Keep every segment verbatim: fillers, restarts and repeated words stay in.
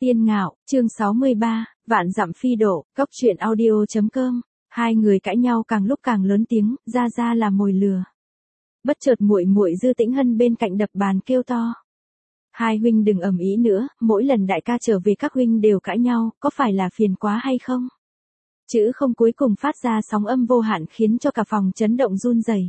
Tiên Ngạo, chương sáu mươi ba, Vạn dặm phi độ, Cốc truyện audio chấm com. Hai người cãi nhau càng lúc càng lớn tiếng, ra ra là mồi lừa. Bất chợt muội muội Dư Tĩnh Hân bên cạnh đập bàn kêu to. Hai huynh đừng ầm ĩ nữa, mỗi lần đại ca trở về các huynh đều cãi nhau, có phải là phiền quá hay không? Chữ không cuối cùng phát ra sóng âm vô hạn khiến cho cả phòng chấn động run rẩy.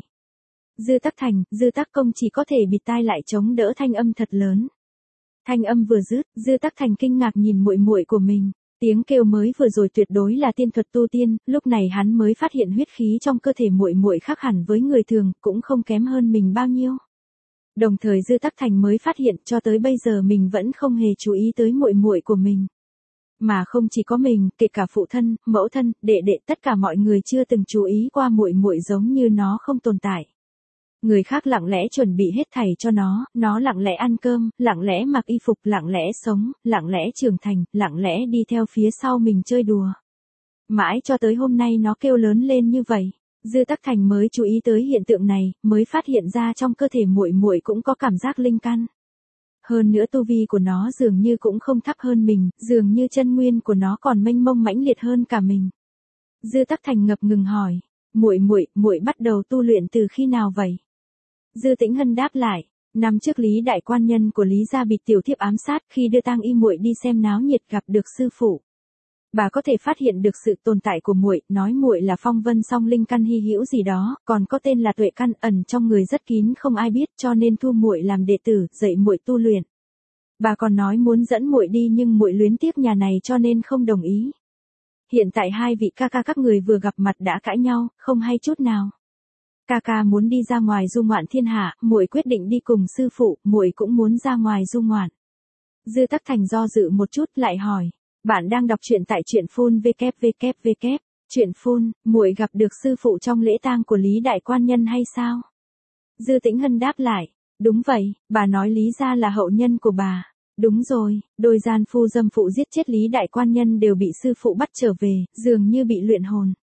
Dư Tắc Thành, Dư Tắc Công chỉ có thể bịt tai lại chống đỡ thanh âm thật lớn. Thanh âm vừa dứt, Dư Tắc Thành kinh ngạc nhìn muội muội của mình, tiếng kêu mới vừa rồi tuyệt đối là tiên thuật tu tiên, lúc này hắn mới phát hiện huyết khí trong cơ thể muội muội khác hẳn với người thường, cũng không kém hơn mình bao nhiêu. Đồng thời Dư Tắc Thành mới phát hiện cho tới bây giờ mình vẫn không hề chú ý tới muội muội của mình. Mà không chỉ có mình, kể cả phụ thân, mẫu thân, đệ đệ, tất cả mọi người chưa từng chú ý qua muội muội giống như nó không tồn tại. Người khác lặng lẽ chuẩn bị hết thảy cho nó, nó lặng lẽ ăn cơm, lặng lẽ mặc y phục, lặng lẽ sống, lặng lẽ trưởng thành, lặng lẽ đi theo phía sau mình chơi đùa. Mãi cho tới hôm nay nó kêu lớn lên như vậy, Dư Tắc Thành mới chú ý tới hiện tượng này, mới phát hiện ra trong cơ thể muội muội cũng có cảm giác linh căn. Hơn nữa tu vi của nó dường như cũng không thấp hơn mình, dường như chân nguyên của nó còn mênh mông mãnh liệt hơn cả mình. Dư Tắc Thành ngập ngừng hỏi, muội muội, muội bắt đầu tu luyện từ khi nào vậy? Dư Tĩnh Hân đáp lại, năm trước Lý đại quan nhân của Lý gia bị tiểu thiếp ám sát, khi đưa tang y muội đi xem náo nhiệt gặp được sư phụ. Bà có thể phát hiện được sự tồn tại của muội, nói muội là phong vân song linh căn hy hữu gì đó, còn có tên là tuệ căn ẩn trong người rất kín không ai biết, cho nên thu muội làm đệ tử, dạy muội tu luyện. Bà còn nói muốn dẫn muội đi nhưng muội luyến tiếc nhà này cho nên không đồng ý. Hiện tại hai vị ca ca các người vừa gặp mặt đã cãi nhau, không hay chút nào. Ca ca muốn đi ra ngoài du ngoạn thiên hạ, muội quyết định đi cùng sư phụ, muội cũng muốn ra ngoài du ngoạn. Dư Tắc Thành do dự một chút lại hỏi, bạn đang đọc truyện tại truyện phun www. Truyện phun, muội gặp được sư phụ trong lễ tang của Lý đại quan nhân hay sao? Dư Tĩnh Hân đáp lại, đúng vậy, bà nói Lý gia là hậu nhân của bà. Đúng rồi, đôi gian phu dâm phụ giết chết Lý đại quan nhân đều bị sư phụ bắt trở về, dường như bị luyện hồn.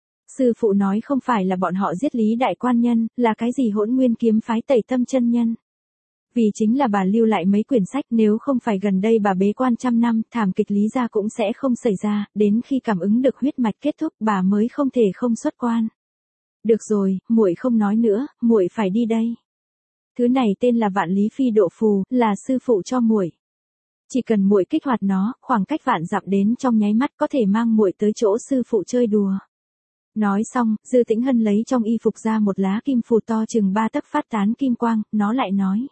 Sư phụ nói không phải là bọn họ giết Lý đại quan nhân, là cái gì Hỗn Nguyên kiếm phái Tẩy Tâm chân nhân. Vì chính là bà lưu lại mấy quyển sách, nếu không phải gần đây bà bế quan trăm năm, thảm kịch Lý gia cũng sẽ không xảy ra, đến khi cảm ứng được huyết mạch kết thúc bà mới không thể không xuất quan. Được rồi, muội không nói nữa, muội phải đi đây. Thứ này tên là Vạn Lý Phi Độ Phù, là sư phụ cho muội. Chỉ cần muội kích hoạt nó, khoảng cách vạn dặm đến trong nháy mắt có thể mang muội tới chỗ sư phụ chơi đùa. Nói xong, Dư Tĩnh Hân lấy trong y phục ra một lá kim phù to chừng ba tấc phát tán kim quang, nó lại nói.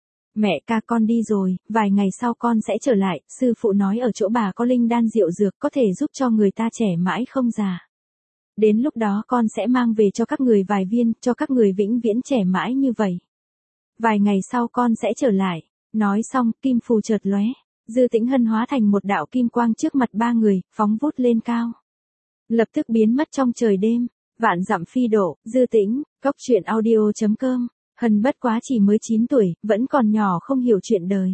Mẹ ca con đi rồi, vài ngày sau con sẽ trở lại, sư phụ nói ở chỗ bà có linh đan diệu dược có thể giúp cho người ta trẻ mãi không già. Đến lúc đó con sẽ mang về cho các người vài viên, cho các người vĩnh viễn trẻ mãi như vậy. Vài ngày sau con sẽ trở lại. Nói xong, kim phù chợt lóe, Dư Tĩnh Hân hóa thành một đạo kim quang trước mặt ba người, phóng vút lên cao. Lập tức biến mất trong trời đêm. Vạn dặm phi độ, Dư Tĩnh, Cốc truyện audio chấm com. Hân bất quá chỉ mới chín tuổi, vẫn còn nhỏ không hiểu chuyện đời.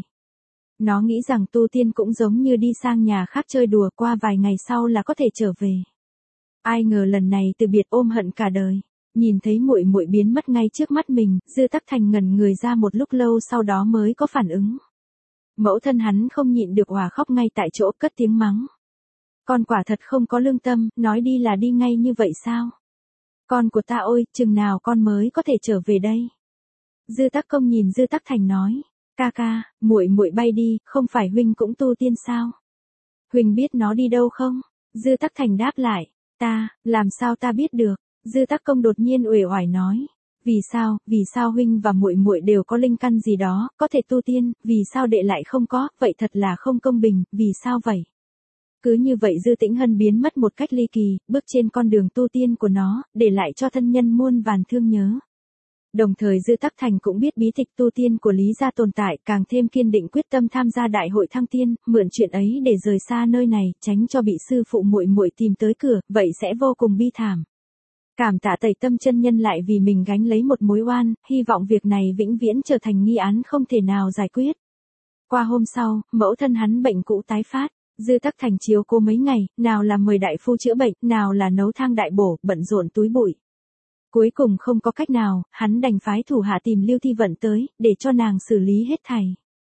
Nó nghĩ rằng tu tiên cũng giống như đi sang nhà khác chơi đùa, qua vài ngày sau là có thể trở về. Ai ngờ lần này từ biệt ôm hận cả đời. Nhìn thấy muội muội biến mất ngay trước mắt mình, Dư Tắc Thành ngẩn người ra một lúc lâu sau đó mới có phản ứng. Mẫu thân hắn không nhịn được òa khóc ngay tại chỗ, cất tiếng mắng. Con quả thật không có lương tâm, nói đi là đi ngay như vậy sao? Con của ta ôi, chừng nào con mới có thể trở về đây? Dư Tắc Công nhìn Dư Tắc Thành nói, ca ca, muội muội bay đi, không phải huynh cũng tu tiên sao? Huynh biết nó đi đâu không? Dư Tắc Thành đáp lại, ta, làm sao ta biết được? Dư Tắc Công đột nhiên uể oải nói, vì sao, vì sao huynh và muội muội đều có linh căn gì đó, có thể tu tiên, vì sao đệ lại không có, vậy thật là không công bình, vì sao vậy? Cứ như vậy Dư Tĩnh Hân biến mất một cách ly kỳ, bước trên con đường tu tiên của nó, để lại cho thân nhân muôn vàn thương nhớ. Đồng thời Dư Tắc Thành cũng biết bí tịch tu tiên của Lý gia tồn tại, càng thêm kiên định quyết tâm tham gia đại hội thăng tiên, mượn chuyện ấy để rời xa nơi này, tránh cho bị sư phụ muội muội tìm tới cửa, vậy sẽ vô cùng bi thảm. Cảm tạ Tẩy Tâm chân nhân lại vì mình gánh lấy một mối oan, hy vọng việc này vĩnh viễn trở thành nghi án không thể nào giải quyết. Qua hôm sau, mẫu thân hắn bệnh cũ tái phát, Dư Tắc Thành chiếu cố mấy ngày, nào là mời đại phu chữa bệnh, nào là nấu thang đại bổ, bận rộn túi bụi. Cuối cùng không có cách nào, hắn đành phái thủ hạ tìm Lưu Thi Vận tới, để cho nàng xử lý hết thảy.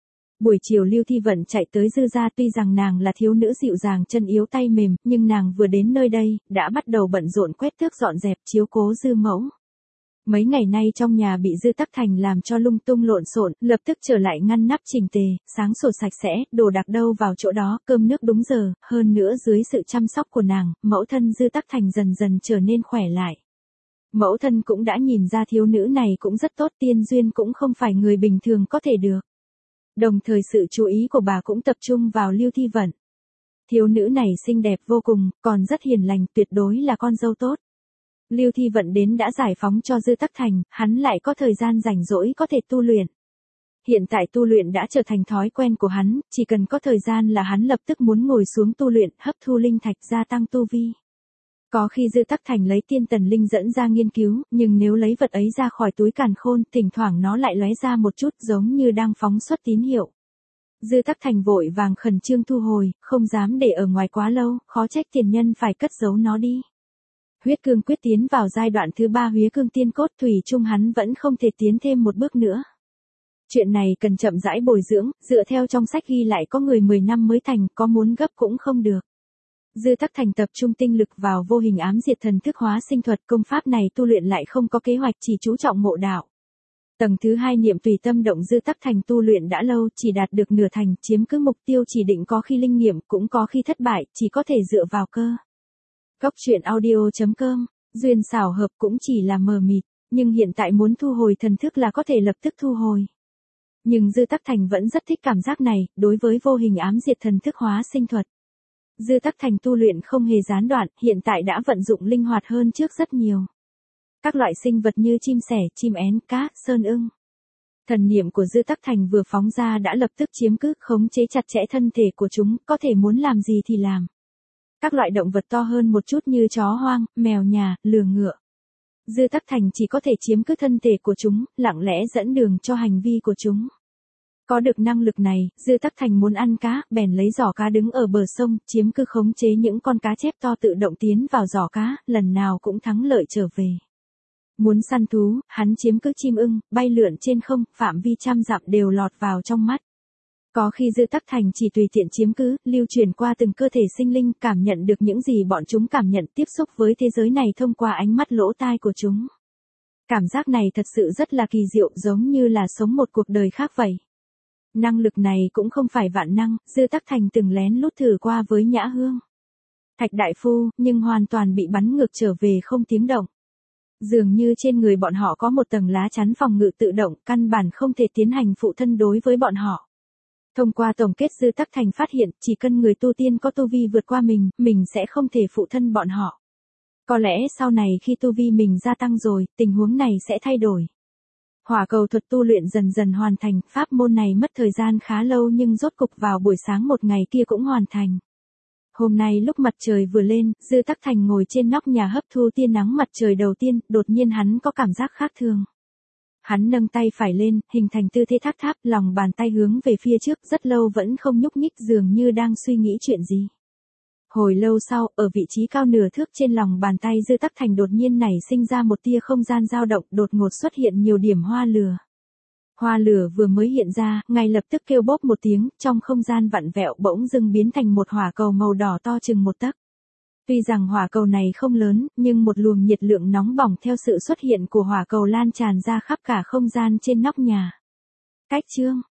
Buổi chiều Lưu Thi Vận chạy tới Dư gia, tuy rằng nàng là thiếu nữ dịu dàng chân yếu tay mềm, nhưng nàng vừa đến nơi đây, đã bắt đầu bận rộn quét tước dọn dẹp chiếu cố Dư mẫu. Mấy ngày nay trong nhà bị Dư Tắc Thành làm cho lung tung lộn xộn, lập tức trở lại ngăn nắp chỉnh tề, sáng sủa sạch sẽ, đồ đạc đâu vào chỗ đó, cơm nước đúng giờ, hơn nữa dưới sự chăm sóc của nàng, mẫu thân Dư Tắc Thành dần dần trở nên khỏe lại. Mẫu thân cũng đã nhìn ra thiếu nữ này cũng rất tốt, tiên duyên cũng không phải người bình thường có thể được. Đồng thời sự chú ý của bà cũng tập trung vào Lưu Thi Vận. Thiếu nữ này xinh đẹp vô cùng, còn rất hiền lành, tuyệt đối là con dâu tốt. Lưu Thi Vận đến đã giải phóng cho Dư Tắc Thành, hắn lại có thời gian rảnh rỗi có thể tu luyện. Hiện tại tu luyện đã trở thành thói quen của hắn, chỉ cần có thời gian là hắn lập tức muốn ngồi xuống tu luyện, hấp thu linh thạch gia tăng tu vi. Có khi Dư Tắc Thành lấy tiên tần linh dẫn ra nghiên cứu, nhưng nếu lấy vật ấy ra khỏi túi càn khôn, thỉnh thoảng nó lại lóe ra một chút giống như đang phóng xuất tín hiệu. Dư Tắc Thành vội vàng khẩn trương thu hồi, không dám để ở ngoài quá lâu, khó trách tiền nhân phải cất giấu nó đi. Huyết cương quyết tiến vào giai đoạn thứ ba huyết cương tiên cốt, thủy chung hắn vẫn không thể tiến thêm một bước nữa. Chuyện này cần chậm rãi bồi dưỡng, dựa theo trong sách ghi lại có người mười năm mới thành, có muốn gấp cũng không được. Dư Tắc Thành tập trung tinh lực vào vô hình ám diệt thần thức hóa sinh thuật, công pháp này tu luyện lại không có kế hoạch, chỉ chú trọng ngộ đạo. Tầng thứ hai niệm tùy tâm động Dư Tắc Thành tu luyện đã lâu, chỉ đạt được nửa thành, chiếm cứ mục tiêu chỉ định có khi linh nghiệm, cũng có khi thất bại, chỉ có thể dựa vào cơ. Góc truyện audio chấm com, duyên xảo hợp cũng chỉ là mờ mịt, nhưng hiện tại muốn thu hồi thần thức là có thể lập tức thu hồi. Nhưng Dư Tắc Thành vẫn rất thích cảm giác này, đối với vô hình ám diệt thần thức hóa sinh thuật. Dư Tắc Thành tu luyện không hề gián đoạn, hiện tại đã vận dụng linh hoạt hơn trước rất nhiều. Các loại sinh vật như chim sẻ, chim én, cá, sơn ưng. Thần niệm của Dư Tắc Thành vừa phóng ra đã lập tức chiếm cứ, khống chế chặt chẽ thân thể của chúng, có thể muốn làm gì thì làm. Các loại động vật to hơn một chút như chó hoang, mèo nhà, lừa ngựa. Dư Tắc Thành chỉ có thể chiếm cứ thân thể của chúng, lặng lẽ dẫn đường cho hành vi của chúng. Có được năng lực này, Dư Tắc Thành muốn ăn cá, bèn lấy giỏ cá đứng ở bờ sông, chiếm cứ khống chế những con cá chép to tự động tiến vào giỏ cá, lần nào cũng thắng lợi trở về. Muốn săn thú, hắn chiếm cứ chim ưng, bay lượn trên không, phạm vi trăm dặm đều lọt vào trong mắt. Có khi Dư Tắc Thành chỉ tùy tiện chiếm cứ, lưu truyền qua từng cơ thể sinh linh, cảm nhận được những gì bọn chúng cảm nhận, tiếp xúc với thế giới này thông qua ánh mắt lỗ tai của chúng. Cảm giác này thật sự rất là kỳ diệu, giống như là sống một cuộc đời khác vậy. Năng lực này cũng không phải vạn năng, Dư Tắc Thành từng lén lút thử qua với Nhã Hương, Thạch Đại Phu, nhưng hoàn toàn bị bắn ngược trở về không tiếng động. Dường như trên người bọn họ có một tầng lá chắn phòng ngự tự động, căn bản không thể tiến hành phụ thân đối với bọn họ. Thông qua tổng kết Dư Tắc Thành phát hiện, chỉ cần người tu tiên có tu vi vượt qua mình, mình sẽ không thể phụ thân bọn họ. Có lẽ sau này khi tu vi mình gia tăng rồi, tình huống này sẽ thay đổi. Hỏa cầu thuật tu luyện dần dần hoàn thành, pháp môn này mất thời gian khá lâu nhưng rốt cục vào buổi sáng một ngày kia cũng hoàn thành. Hôm nay lúc mặt trời vừa lên, Dư Tắc Thành ngồi trên nóc nhà hấp thu tia nắng mặt trời đầu tiên, đột nhiên hắn có cảm giác khác thường. Hắn nâng tay phải lên, hình thành tư thế tháp tháp, lòng bàn tay hướng về phía trước, rất lâu vẫn không nhúc nhích, dường như đang suy nghĩ chuyện gì. Hồi lâu sau, ở vị trí cao nửa thước trên lòng bàn tay Dư Tắc Thành đột nhiên nảy sinh ra một tia không gian dao động, đột ngột xuất hiện nhiều điểm hoa lửa. Hoa lửa vừa mới hiện ra, ngay lập tức kêu bốp một tiếng, trong không gian vặn vẹo bỗng dưng biến thành một hỏa cầu màu đỏ to chừng một tấc. Tuy rằng hỏa cầu này không lớn, nhưng một luồng nhiệt lượng nóng bỏng theo sự xuất hiện của hỏa cầu lan tràn ra khắp cả không gian trên nóc nhà. Cách chương